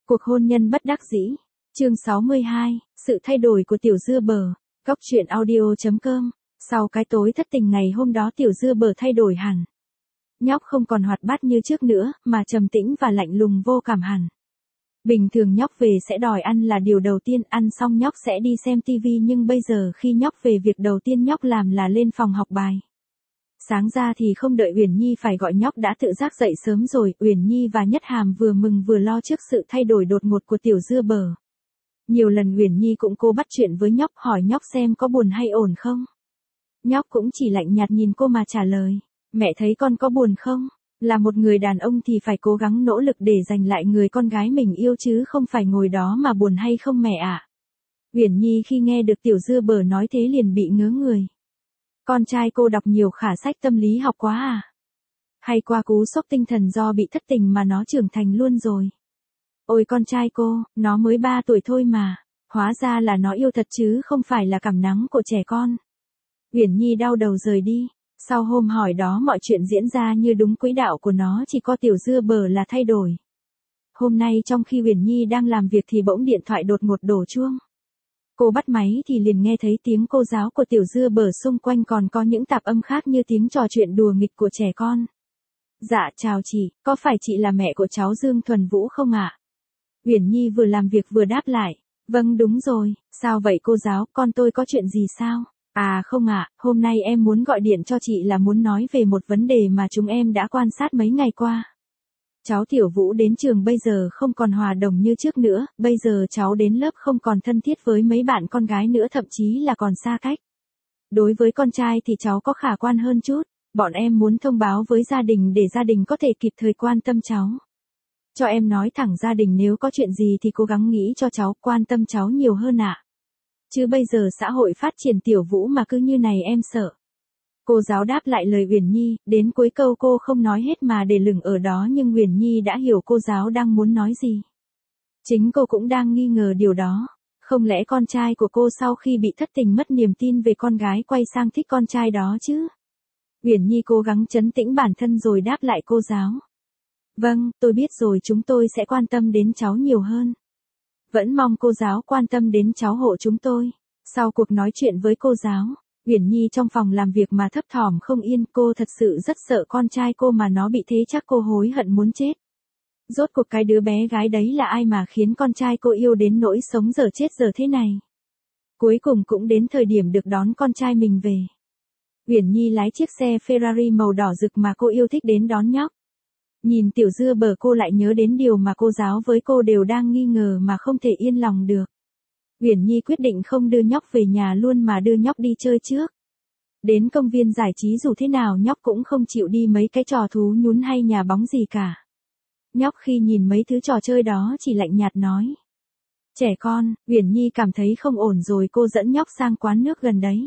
Cuộc hôn nhân bất đắc dĩ. Chương 62, sự thay đổi của Tiểu Dưa Bờ. Góc truyện audio.com. Sau cái tối thất tình ngày hôm đó Tiểu Dưa Bờ thay đổi hẳn. Nhóc không còn hoạt bát như trước nữa, mà trầm tĩnh và lạnh lùng vô cảm hẳn. Bình thường nhóc về sẽ đòi ăn là điều đầu tiên, ăn xong nhóc sẽ đi xem tivi, nhưng bây giờ khi nhóc về việc đầu tiên nhóc làm là lên phòng học bài. Sáng ra thì không đợi Uyển Nhi phải gọi nhóc đã tự giác dậy sớm rồi. Uyển Nhi và Nhất Hàm vừa mừng vừa lo trước sự thay đổi đột ngột của Tiểu Dưa Bờ. Nhiều lần Uyển Nhi cũng cố bắt chuyện với nhóc, hỏi nhóc xem có buồn hay ổn không. Nhóc cũng chỉ lạnh nhạt nhìn cô mà trả lời, mẹ thấy con có buồn không? Là một người đàn ông thì phải cố gắng nỗ lực để giành lại người con gái mình yêu chứ không phải ngồi đó mà buồn hay không mẹ ạ. Uyển Nhi khi nghe được Tiểu Dưa Bờ nói thế liền bị ngớ người. Con trai cô đọc nhiều khả sách tâm lý học quá à? Hay qua cú sốc tinh thần do bị thất tình mà nó trưởng thành luôn rồi? Ôi con trai cô, nó mới 3 tuổi thôi mà. Hóa ra là nó yêu thật chứ không phải là cảm nắng của trẻ con. Uyển Nhi đau đầu rời đi. Sau hôm hỏi đó mọi chuyện diễn ra như đúng quỹ đạo của nó, chỉ có Tiểu Dưa Bờ là thay đổi. Hôm nay trong khi Uyển Nhi đang làm việc thì bỗng điện thoại đột ngột đổ chuông. Cô bắt máy thì liền nghe thấy tiếng cô giáo của Tiểu Dưa Bờ, xung quanh còn có những tạp âm khác như tiếng trò chuyện đùa nghịch của trẻ con. Dạ chào chị, có phải chị là mẹ của cháu Dương Thuần Vũ không ạ? Uyển Nhi vừa làm việc vừa đáp lại. Vâng đúng rồi, sao vậy cô giáo, con tôi có chuyện gì sao? À không ạ, hôm nay em muốn gọi điện cho chị là muốn nói về một vấn đề mà chúng em đã quan sát mấy ngày qua. Cháu Tiểu Vũ đến trường bây giờ không còn hòa đồng như trước nữa, bây giờ cháu đến lớp không còn thân thiết với mấy bạn con gái nữa, thậm chí là còn xa cách. Đối với con trai thì cháu có khả quan hơn chút, bọn em muốn thông báo với gia đình để gia đình có thể kịp thời quan tâm cháu. Cho em nói thẳng, gia đình nếu có chuyện gì thì cố gắng nghĩ cho cháu, quan tâm cháu nhiều hơn ạ. Chứ bây giờ xã hội phát triển Tiểu Vũ mà cứ như này em sợ. Cô giáo đáp lại lời Uyển Nhi, đến cuối câu cô không nói hết mà để lửng ở đó, nhưng Uyển Nhi đã hiểu cô giáo đang muốn nói gì. Chính cô cũng đang nghi ngờ điều đó. Không lẽ con trai của cô sau khi bị thất tình mất niềm tin về con gái quay sang thích con trai đó chứ? Uyển Nhi cố gắng trấn tĩnh bản thân rồi đáp lại cô giáo. Vâng, tôi biết rồi, chúng tôi sẽ quan tâm đến cháu nhiều hơn. Vẫn mong cô giáo quan tâm đến cháu hộ chúng tôi. Sau cuộc nói chuyện với cô giáo, Uyển Nhi trong phòng làm việc mà thấp thỏm không yên, cô thật sự rất sợ con trai cô mà nó bị thế chắc cô hối hận muốn chết. Rốt cuộc cái đứa bé gái đấy là ai mà khiến con trai cô yêu đến nỗi sống dở chết dở thế này. Cuối cùng cũng đến thời điểm được đón con trai mình về. Uyển Nhi lái chiếc xe Ferrari màu đỏ rực mà cô yêu thích đến đón nhóc. Nhìn Tiểu Dưa Bờ cô lại nhớ đến điều mà cô giáo với cô đều đang nghi ngờ mà không thể yên lòng được. Uyển Nhi quyết định không đưa nhóc về nhà luôn mà đưa nhóc đi chơi trước. Đến công viên giải trí dù thế nào nhóc cũng không chịu đi mấy cái trò thú nhún hay nhà bóng gì cả. Nhóc khi nhìn mấy thứ trò chơi đó chỉ lạnh nhạt nói. Trẻ con, Uyển Nhi cảm thấy không ổn rồi cô dẫn nhóc sang quán nước gần đấy.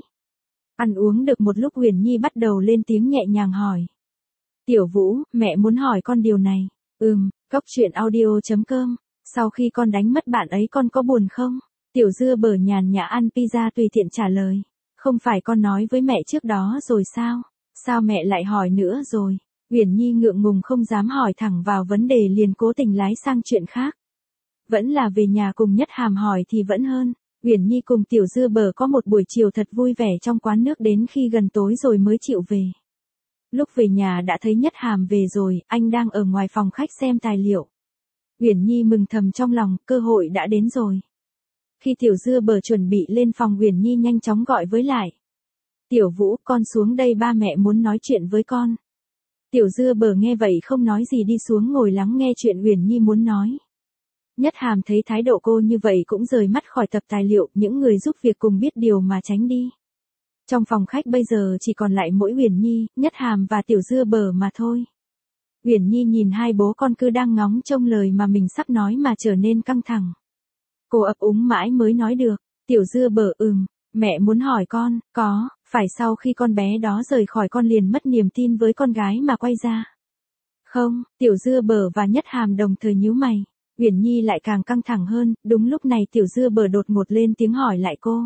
Ăn uống được một lúc Uyển Nhi bắt đầu lên tiếng nhẹ nhàng hỏi. Tiểu Vũ, mẹ muốn hỏi con điều này. Góc truyện audio.com. Sau khi con đánh mất bạn ấy con có buồn không? Tiểu Dưa Bờ nhàn nhã ăn pizza tùy tiện trả lời. Không phải con nói với mẹ trước đó rồi sao? Sao mẹ lại hỏi nữa rồi? Uyển Nhi ngượng ngùng không dám hỏi thẳng vào vấn đề liền cố tình lái sang chuyện khác. Vẫn là về nhà cùng Nhất Hàm hỏi thì vẫn hơn. Uyển Nhi cùng Tiểu Dưa Bờ có một buổi chiều thật vui vẻ trong quán nước đến khi gần tối rồi mới chịu về. Lúc về nhà đã thấy Nhất Hàm về rồi, anh đang ở ngoài phòng khách xem tài liệu. Uyển Nhi mừng thầm trong lòng, cơ hội đã đến rồi. Khi Tiểu Dưa Bờ chuẩn bị lên phòng Uyển Nhi nhanh chóng gọi với lại. Tiểu Vũ, con xuống đây, ba mẹ muốn nói chuyện với con. Tiểu Dưa Bờ nghe vậy không nói gì đi xuống ngồi lắng nghe chuyện Uyển Nhi muốn nói. Nhất Hàm thấy thái độ cô như vậy cũng rời mắt khỏi tập tài liệu, những người giúp việc cùng biết điều mà tránh đi. Trong phòng khách bây giờ chỉ còn lại mỗi Uyển Nhi, Nhất Hàm và Tiểu Dưa Bờ mà thôi. Uyển Nhi nhìn hai bố con cứ đang ngóng trông lời mà mình sắp nói mà trở nên căng thẳng. Cô ấp úng mãi mới nói được. Tiểu Dưa Bờ mẹ muốn hỏi con, phải sau khi con bé đó rời khỏi con liền mất niềm tin với con gái mà quay ra? Không, Tiểu Dưa Bờ và Nhất Hàm đồng thời nhíu mày. Uyển Nhi lại càng căng thẳng hơn, đúng lúc này Tiểu Dưa Bờ đột ngột lên tiếng hỏi lại cô.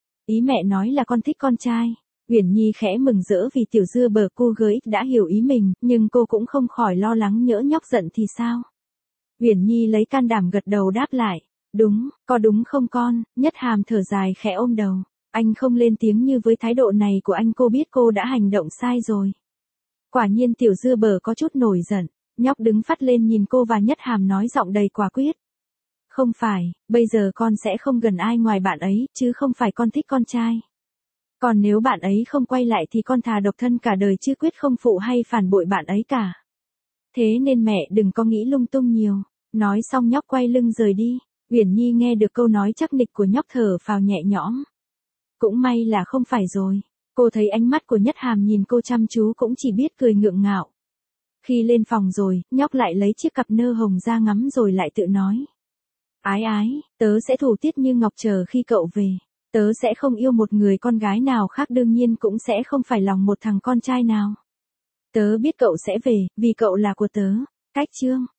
Ý mẹ nói là con thích con trai. Uyển Nhi khẽ mừng rỡ vì Tiểu Dưa Bờ cô gái đã hiểu ý mình, nhưng cô cũng không khỏi lo lắng nhỡ nhóc giận thì sao. Uyển Nhi lấy can đảm gật đầu đáp lại. Đúng, có đúng không con? Nhất Hàm thở dài khẽ ôm đầu. Anh không lên tiếng như với thái độ này của anh cô biết cô đã hành động sai rồi. Quả nhiên tiểu dưa bờ có chút nổi giận. Nhóc đứng phắt lên nhìn cô và Nhất Hàm nói giọng đầy quả quyết. Không phải, bây giờ con sẽ không gần ai ngoài bạn ấy, chứ không phải con thích con trai. Còn nếu bạn ấy không quay lại thì con thà độc thân cả đời chứ quyết không phụ hay phản bội bạn ấy cả. Thế nên mẹ đừng có nghĩ lung tung nhiều. Nói xong nhóc quay lưng rời đi. Uyển Nhi nghe được câu nói chắc nịch của nhóc thở phào nhẹ nhõm. Cũng may là không phải rồi. Cô thấy ánh mắt của Nhất Hàm nhìn cô chăm chú cũng chỉ biết cười ngượng ngạo. Khi lên phòng rồi, nhóc lại lấy chiếc cặp nơ hồng ra ngắm rồi lại tự nói. Ái ái, tớ sẽ thủ tiết như ngọc chờ khi cậu về. Tớ sẽ không yêu một người con gái nào khác, đương nhiên cũng sẽ không phải lòng một thằng con trai nào. Tớ biết cậu sẽ về, vì cậu là của tớ. Cách chương